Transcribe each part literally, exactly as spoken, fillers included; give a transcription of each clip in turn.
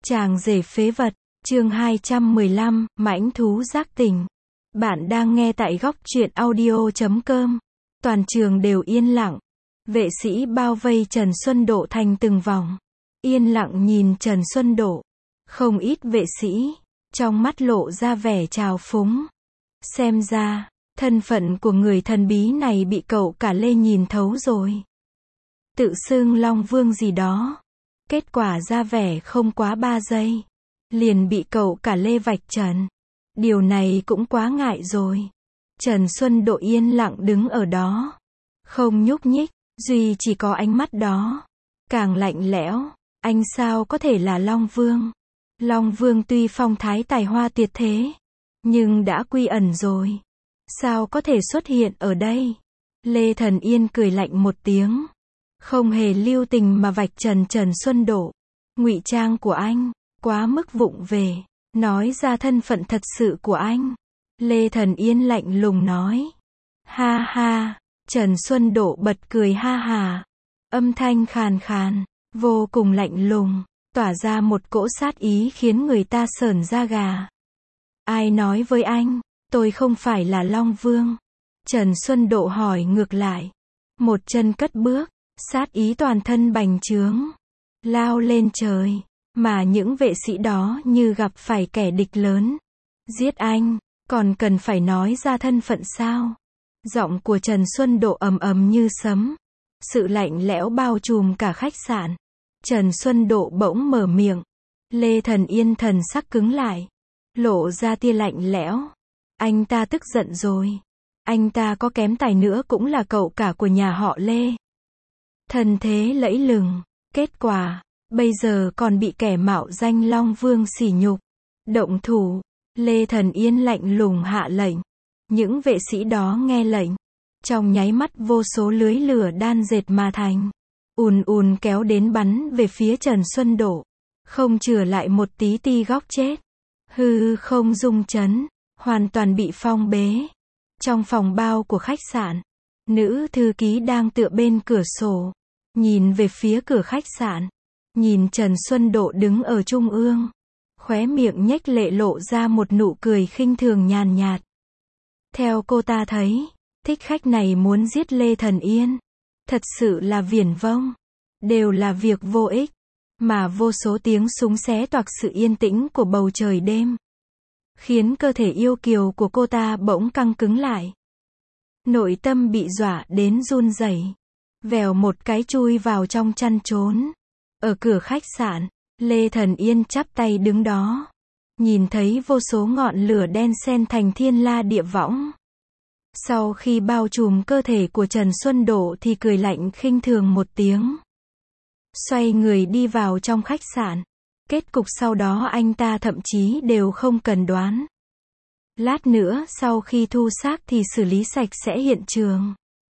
Chàng rể phế vật, chương hai trăm mười lăm, mãnh thú giác tỉnh. Bạn đang nghe tại góc truyện audio chấm com. Toàn trường đều yên lặng. Vệ sĩ bao vây Trần Xuân Độ thành từng vòng. Yên lặng nhìn Trần Xuân Độ. Không ít vệ sĩ, trong mắt lộ ra vẻ trào phúng. Xem ra, thân phận của người thần bí này bị cậu cả Lê nhìn thấu rồi. Tự xưng Long Vương gì đó. Kết quả ra vẻ không quá ba giây. Liền bị cậu cả Lê vạch trần. Điều này cũng quá ngại rồi. Trần Xuân Độ yên lặng đứng ở đó. Không nhúc nhích, duy chỉ có ánh mắt đó. Càng lạnh lẽo, anh sao có thể là Long Vương. Long Vương tuy phong thái tài hoa tuyệt thế, nhưng đã quy ẩn rồi. Sao có thể xuất hiện ở đây? Lê Thần Yên cười lạnh một tiếng. Không hề lưu tình mà vạch trần Trần Xuân Độ. Ngụy trang của anh, quá mức vụng về. Nói ra thân phận thật sự của anh. Lê Thần Yên lạnh lùng nói. Ha ha, Trần Xuân Độ bật cười ha hà. Âm thanh khàn khàn, vô cùng lạnh lùng, tỏa ra một cỗ sát ý khiến người ta sởn da gà. Ai nói với anh, tôi không phải là Long Vương? Trần Xuân Độ hỏi ngược lại. Một chân cất bước, sát ý toàn thân bành trướng, lao lên trời, mà những vệ sĩ đó như gặp phải kẻ địch lớn. Giết anh, còn cần phải nói ra thân phận sao? Giọng của Trần Xuân Độ ầm ầm như sấm. Sự lạnh lẽo bao trùm cả khách sạn. Trần Xuân Độ bỗng mở miệng. Lê Thần Yên thần sắc cứng lại, lộ ra tia lạnh lẽo. Anh ta tức giận rồi. Anh ta có kém tài nữa cũng là cậu cả của nhà họ Lê. Thân thế lẫy lừng, kết quả, bây giờ còn bị kẻ mạo danh Long Vương sỉ nhục. Động thủ, Lê Thần Yên lạnh lùng hạ lệnh. Những vệ sĩ đó nghe lệnh. Trong nháy mắt vô số lưới lửa đan dệt mà thành. Ùn ùn kéo đến bắn về phía Trần Xuân Độ. Không chừa lại một tí ti góc chết. Hư hư không rung chấn, hoàn toàn bị phong bế. Trong phòng bao của khách sạn, nữ thư ký đang tựa bên cửa sổ, nhìn về phía cửa khách sạn, nhìn Trần Xuân Độ đứng ở trung ương, khóe miệng nhếch lệ lộ ra một nụ cười khinh thường nhàn nhạt. Theo cô ta thấy, thích khách này muốn giết Lê Thần Yên, thật sự là viển vông, đều là việc vô ích, mà vô số tiếng súng xé toạc sự yên tĩnh của bầu trời đêm, khiến cơ thể yêu kiều của cô ta bỗng căng cứng lại. Nội tâm bị dọa đến run rẩy, vèo một cái chui vào trong chăn trốn. Ở cửa khách sạn, Lê Thần Yên chắp tay đứng đó, nhìn thấy vô số ngọn lửa đen xen thành thiên la địa võng. Sau khi bao trùm cơ thể của Trần Xuân Độ thì cười lạnh khinh thường một tiếng. Xoay người đi vào trong khách sạn. Kết cục sau đó anh ta thậm chí đều không cần đoán. Lát nữa sau khi thu xác thì xử lý sạch sẽ hiện trường.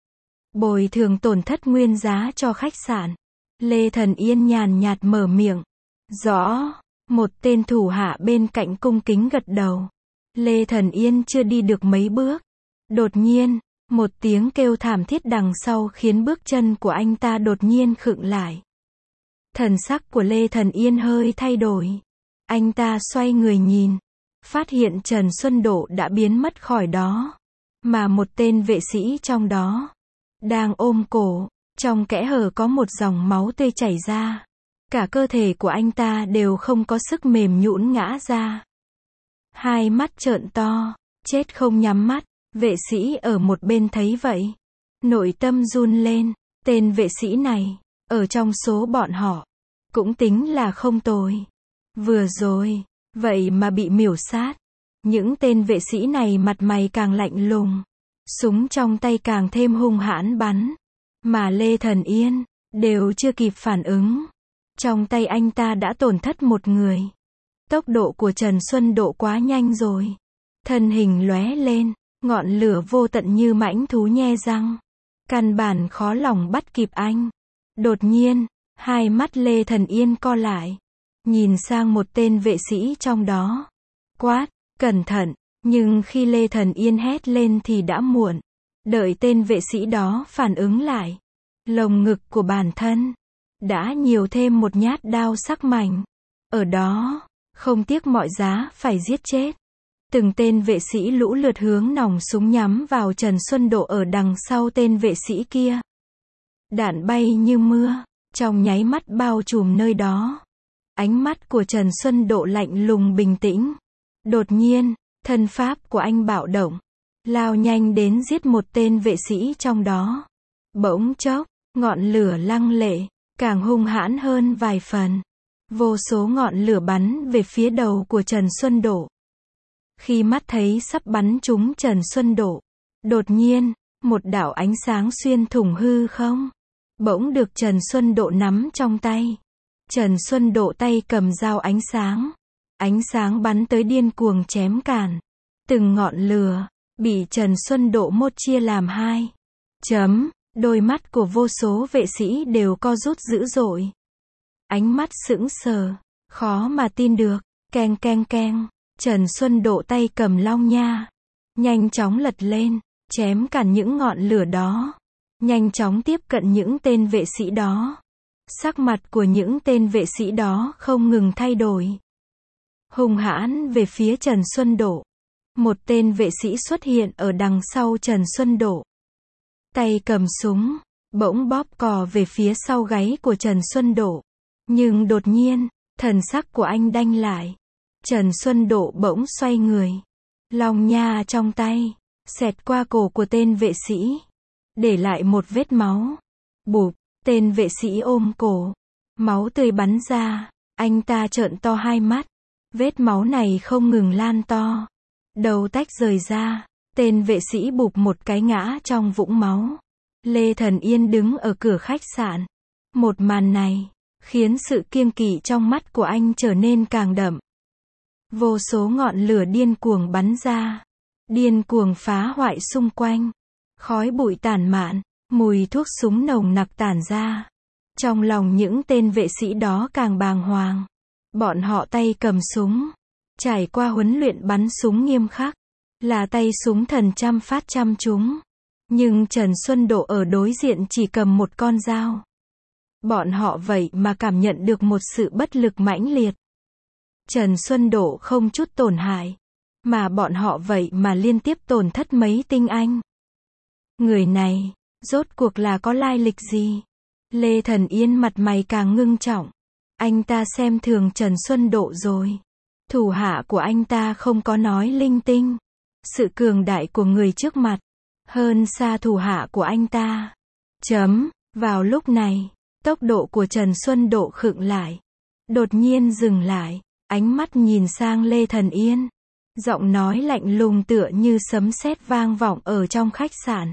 Bồi thường tổn thất nguyên giá cho khách sạn. Lê Thần Yên nhàn nhạt mở miệng. Rõ. Một tên thủ hạ bên cạnh cung kính gật đầu. Lê Thần Yên chưa đi được mấy bước. Đột nhiên, một tiếng kêu thảm thiết đằng sau khiến bước chân của anh ta đột nhiên khựng lại. Thần sắc của Lê Thần Yên hơi thay đổi. Anh ta xoay người nhìn, phát hiện Trần Xuân Độ đã biến mất khỏi đó. Mà một tên vệ sĩ trong đó, đang ôm cổ, trong kẽ hở có một dòng máu tươi chảy ra. Cả cơ thể của anh ta đều không có sức mềm nhũn ngã ra. Hai mắt trợn to, chết không nhắm mắt. Vệ sĩ ở một bên thấy vậy, nội tâm run lên. Tên vệ sĩ này, ở trong số bọn họ, cũng tính là không tồi. Vừa rồi, vậy mà bị miểu sát. Những tên vệ sĩ này mặt mày càng lạnh lùng, súng trong tay càng thêm hung hãn bắn. Mà Lê Thần Yên, đều chưa kịp phản ứng. Trong tay anh ta đã tổn thất một người. Tốc độ của Trần Xuân Độ quá nhanh rồi. Thân hình lóe lên, ngọn lửa vô tận như mãnh thú nhe răng. Căn bản khó lòng bắt kịp anh. Đột nhiên, hai mắt Lê Thần Yên co lại. Nhìn sang một tên vệ sĩ trong đó. Quát, cẩn thận, nhưng khi Lê Thần Yên hét lên thì đã muộn. Đợi tên vệ sĩ đó phản ứng lại. Lồng ngực của bản thân đã nhiều thêm một nhát đao sắc mảnh. Ở đó, không tiếc mọi giá phải giết chết. Từng tên vệ sĩ lũ lượt hướng nòng súng nhắm vào Trần Xuân Độ ở đằng sau tên vệ sĩ kia. Đạn bay như mưa, trong nháy mắt bao trùm nơi đó. Ánh mắt của Trần Xuân Độ lạnh lùng bình tĩnh. Đột nhiên, thân pháp của anh bạo động, lao nhanh đến giết một tên vệ sĩ trong đó. Bỗng chốc, ngọn lửa lăng lệ, càng hung hãn hơn vài phần. Vô số ngọn lửa bắn về phía đầu của Trần Xuân Độ. Khi mắt thấy sắp bắn trúng Trần Xuân Độ, đột nhiên, một đạo ánh sáng xuyên thủng hư không, bỗng được Trần Xuân Độ nắm trong tay. Trần Xuân Độ tay cầm dao ánh sáng. Ánh sáng bắn tới điên cuồng chém càn. Từng ngọn lửa, bị Trần Xuân Độ mốt chia làm hai. Chấm, đôi mắt của vô số vệ sĩ đều co rút dữ dội. Ánh mắt sững sờ, khó mà tin được, keng keng keng. Trần Xuân Độ tay cầm long nha, nhanh chóng lật lên, chém cản những ngọn lửa đó. Nhanh chóng tiếp cận những tên vệ sĩ đó. Sắc mặt của những tên vệ sĩ đó không ngừng thay đổi. Hung hãn về phía Trần Xuân Độ. Một tên vệ sĩ xuất hiện ở đằng sau Trần Xuân Độ. Tay cầm súng, bỗng bóp cò về phía sau gáy của Trần Xuân Độ. Nhưng đột nhiên, thần sắc của anh đanh lại. Trần Xuân Độ bỗng xoay người. Long nha trong tay, xẹt qua cổ của tên vệ sĩ. Để lại một vết máu. Bụp, tên vệ sĩ ôm cổ. Máu tươi bắn ra, anh ta trợn to hai mắt. Vết máu này không ngừng lan to. Đầu tách rời ra, tên vệ sĩ bụp một cái ngã trong vũng máu. Lê Thần Yên đứng ở cửa khách sạn. Một màn này, khiến sự kiêng kỵ trong mắt của anh trở nên càng đậm. Vô số ngọn lửa điên cuồng bắn ra. Điên cuồng phá hoại xung quanh. Khói bụi tản mạn, mùi thuốc súng nồng nặc tản ra. Trong lòng những tên vệ sĩ đó càng bàng hoàng. Bọn họ tay cầm súng, trải qua huấn luyện bắn súng nghiêm khắc, là tay súng thần trăm phát trăm trúng. Nhưng Trần Xuân Độ ở đối diện chỉ cầm một con dao. Bọn họ vậy mà cảm nhận được một sự bất lực mãnh liệt. Trần Xuân Độ không chút tổn hại, mà bọn họ vậy mà liên tiếp tổn thất mấy tinh anh. Người này, rốt cuộc là có lai lịch gì? Lê Thần Yên mặt mày càng ngưng trọng. Anh ta xem thường Trần Xuân Độ rồi. Thủ hạ của anh ta không có nói linh tinh. Sự cường đại của người trước mặt, hơn xa thủ hạ của anh ta. Chấm, vào lúc này, tốc độ của Trần Xuân Độ khựng lại. Đột nhiên dừng lại, ánh mắt nhìn sang Lê Thần Yên. Giọng nói lạnh lùng tựa như sấm sét vang vọng ở trong khách sạn.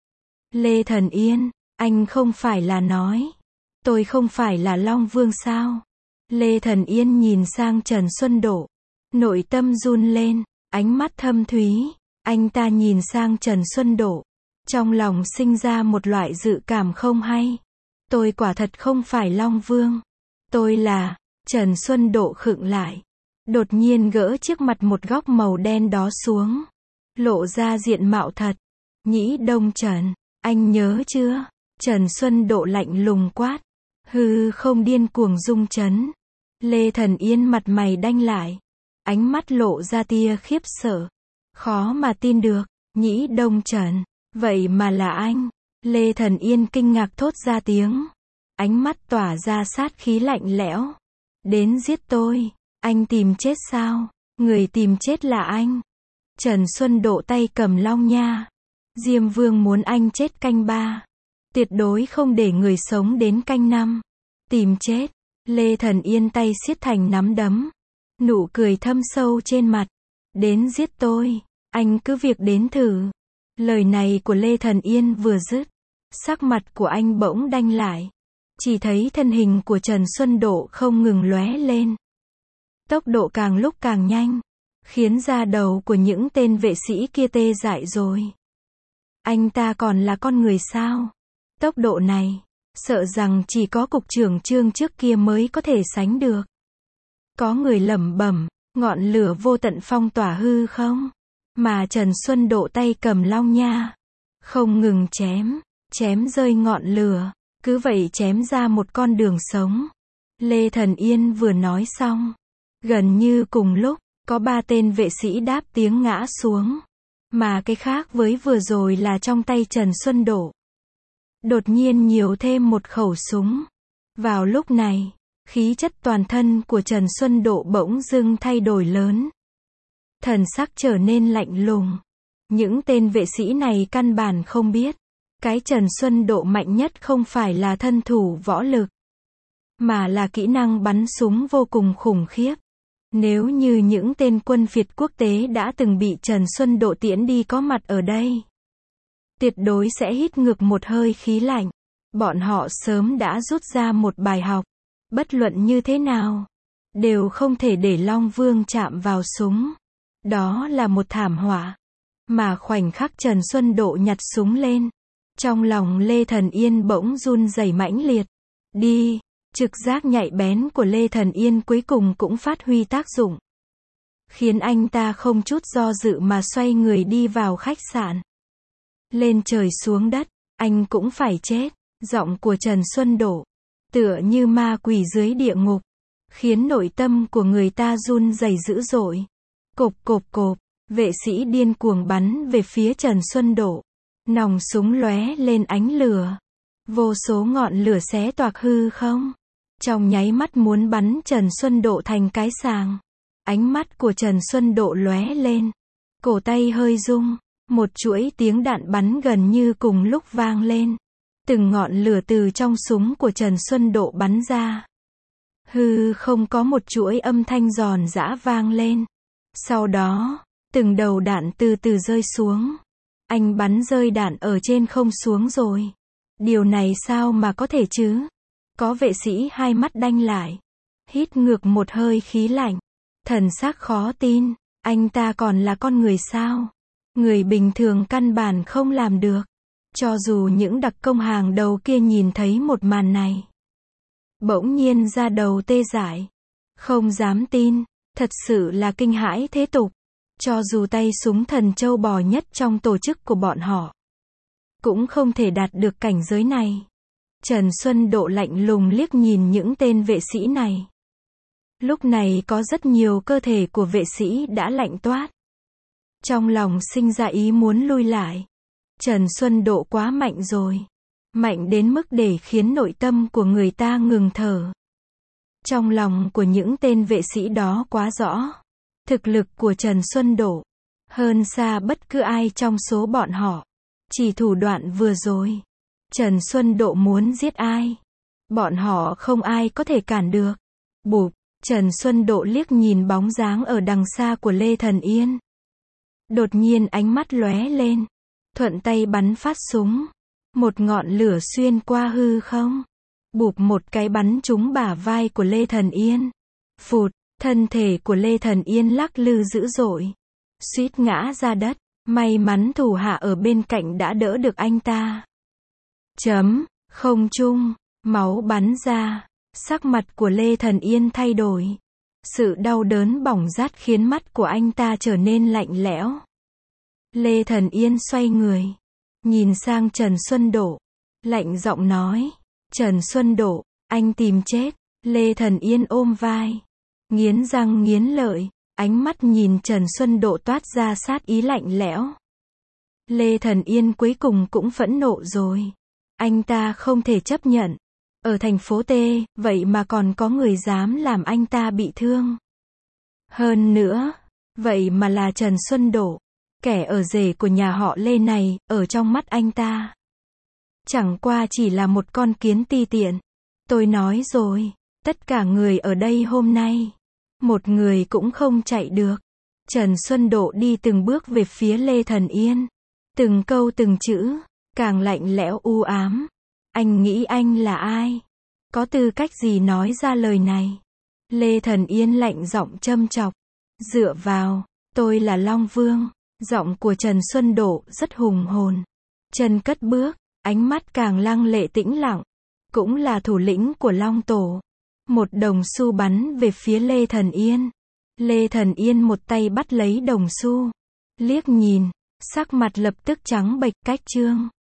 Lê Thần Yên, anh không phải là nói, tôi không phải là Long Vương sao? Lê Thần Yên nhìn sang Trần Xuân Độ. Nội tâm run lên, ánh mắt thâm thúy. Anh ta nhìn sang Trần Xuân Độ. Trong lòng sinh ra một loại dự cảm không hay. Tôi quả thật không phải Long Vương. Tôi là... Trần Xuân Độ khựng lại. Đột nhiên gỡ chiếc mặt một góc màu đen đó xuống. Lộ ra diện mạo thật. Nhĩ Đông Trần, anh nhớ chưa? Trần Xuân Độ lạnh lùng quát. Hư không điên cuồng rung chấn. Lê Thần Yên mặt mày đanh lại. Ánh mắt lộ ra tia khiếp sợ. Khó mà tin được. Nhĩ Đông Trần, vậy mà là anh. Lê Thần Yên kinh ngạc thốt ra tiếng. Ánh mắt tỏa ra sát khí lạnh lẽo. Đến giết tôi. Anh tìm chết sao? Người tìm chết là anh. Trần Xuân Độ tay cầm long nha. Diêm Vương muốn anh chết canh ba. Tuyệt đối không để người sống đến canh năm. Tìm chết. Lê Thần Yên tay siết thành nắm đấm. Nụ cười thâm sâu trên mặt. Đến giết tôi. Anh cứ việc đến thử. Lời này của Lê Thần Yên vừa dứt. Sắc mặt của anh bỗng đanh lại. Chỉ thấy thân hình của Trần Xuân Độ không ngừng lóe lên. Tốc độ càng lúc càng nhanh. Khiến da đầu của những tên vệ sĩ kia tê dại rồi. Anh ta còn là con người sao? Tốc độ này, sợ rằng chỉ có cục trưởng Trương trước kia mới có thể sánh được. Có người lẩm bẩm, ngọn lửa vô tận phong tỏa hư không? Mà Trần Xuân Độ tay cầm long nha. Không ngừng chém, chém rơi ngọn lửa. Cứ vậy chém ra một con đường sống. Lê Thần Yên vừa nói xong, gần như cùng lúc, có ba tên vệ sĩ đáp tiếng ngã xuống. Mà cái khác với vừa rồi là trong tay Trần Xuân Độ. Đột nhiên nhiều thêm một khẩu súng. Vào lúc này, khí chất toàn thân của Trần Xuân Độ bỗng dưng thay đổi lớn. Thần sắc trở nên lạnh lùng. Những tên vệ sĩ này căn bản không biết, cái Trần Xuân Độ mạnh nhất không phải là thân thủ võ lực, mà là kỹ năng bắn súng vô cùng khủng khiếp. Nếu như những tên quân Việt quốc tế đã từng bị Trần Xuân Độ tiễn đi có mặt ở đây, tuyệt đối sẽ hít ngược một hơi khí lạnh. Bọn họ sớm đã rút ra một bài học. Bất luận như thế nào, đều không thể để Long Vương chạm vào súng. Đó là một thảm họa. Mà khoảnh khắc Trần Xuân Độ nhặt súng lên, trong lòng Lê Thần Yên bỗng run rẩy mãnh liệt. Đi, trực giác nhạy bén của Lê Thần Yên cuối cùng cũng phát huy tác dụng, khiến anh ta không chút do dự mà xoay người đi vào khách sạn. Lên trời xuống đất, anh cũng phải chết. Giọng của Trần Xuân Độ tựa như ma quỷ dưới địa ngục, khiến nội tâm của người ta run rẩy dữ dội. Cộp cộp cộp, vệ sĩ điên cuồng bắn về phía Trần Xuân Độ. Nòng súng lóe lên ánh lửa. Vô số ngọn lửa xé toạc hư không. Trong nháy mắt muốn bắn Trần Xuân Độ thành cái sàng. Ánh mắt của Trần Xuân Độ lóe lên. Cổ tay hơi rung. Một chuỗi tiếng đạn bắn gần như cùng lúc vang lên. Từng ngọn lửa từ trong súng của Trần Xuân Độ bắn ra. Hư không có một chuỗi âm thanh giòn giã vang lên. Sau đó, từng đầu đạn từ từ rơi xuống. Anh bắn rơi đạn ở trên không xuống rồi. Điều này sao mà có thể chứ? Có vệ sĩ hai mắt đanh lại. Hít ngược một hơi khí lạnh. Thần sắc khó tin. Anh ta còn là con người sao? Người bình thường căn bản không làm được. Cho dù những đặc công hàng đầu kia nhìn thấy một màn này, bỗng nhiên da đầu tê dại. Không dám tin. Thật sự là kinh hãi thế tục. Cho dù tay súng thần châu bò nhất trong tổ chức của bọn họ, cũng không thể đạt được cảnh giới này. Trần Xuân Độ lạnh lùng liếc nhìn những tên vệ sĩ này. Lúc này có rất nhiều cơ thể của vệ sĩ đã lạnh toát. Trong lòng sinh ra ý muốn lui lại. Trần Xuân Độ quá mạnh rồi. Mạnh đến mức để khiến nội tâm của người ta ngừng thở. Trong lòng của những tên vệ sĩ đó quá rõ. Thực lực của Trần Xuân Độ hơn xa bất cứ ai trong số bọn họ. Chỉ thủ đoạn vừa rồi, Trần Xuân Độ muốn giết ai, bọn họ không ai có thể cản được. Bụp, Trần Xuân Độ liếc nhìn bóng dáng ở đằng xa của Lê Thần Yên. Đột nhiên ánh mắt lóe lên, thuận tay bắn phát súng. Một ngọn lửa xuyên qua hư không. Bụp một cái bắn trúng bả vai của Lê Thần Yên. Phụt, thân thể của Lê Thần Yên lắc lư dữ dội. Suýt ngã ra đất. May mắn thủ hạ ở bên cạnh đã đỡ được anh ta. Chấm, không trung, máu bắn ra. Sắc mặt của Lê Thần Yên thay đổi. Sự đau đớn bỏng rát khiến mắt của anh ta trở nên lạnh lẽo. Lê Thần Yên xoay người, nhìn sang Trần Xuân Độ, lạnh giọng nói, Trần Xuân Độ, anh tìm chết. Lê Thần Yên ôm vai, nghiến răng nghiến lợi, ánh mắt nhìn Trần Xuân Độ toát ra sát ý lạnh lẽo. Lê Thần Yên cuối cùng cũng phẫn nộ rồi. Anh ta không thể chấp nhận. Ở thành phố T, vậy mà còn có người dám làm anh ta bị thương. Hơn nữa, vậy mà là Trần Xuân Độ, kẻ ở rể của nhà họ Lê này, ở trong mắt anh ta chẳng qua chỉ là một con kiến ti tiện. Tôi nói rồi, tất cả người ở đây hôm nay, một người cũng không chạy được. Trần Xuân Độ đi từng bước về phía Lê Thần Yên. Từng câu từng chữ, càng lạnh lẽo u ám. Anh nghĩ anh là ai? Có tư cách gì nói ra lời này? Lê Thần Yên lạnh giọng châm chọc. Dựa vào, tôi là Long Vương. Giọng của Trần Xuân Độ rất hùng hồn. Chân cất bước, ánh mắt càng lăng lệ tĩnh lặng. Cũng là thủ lĩnh của Long Tổ. Một đồng xu bắn về phía Lê Thần Yên. Lê Thần Yên một tay bắt lấy đồng xu. Liếc nhìn, sắc mặt lập tức trắng bệch cách trương.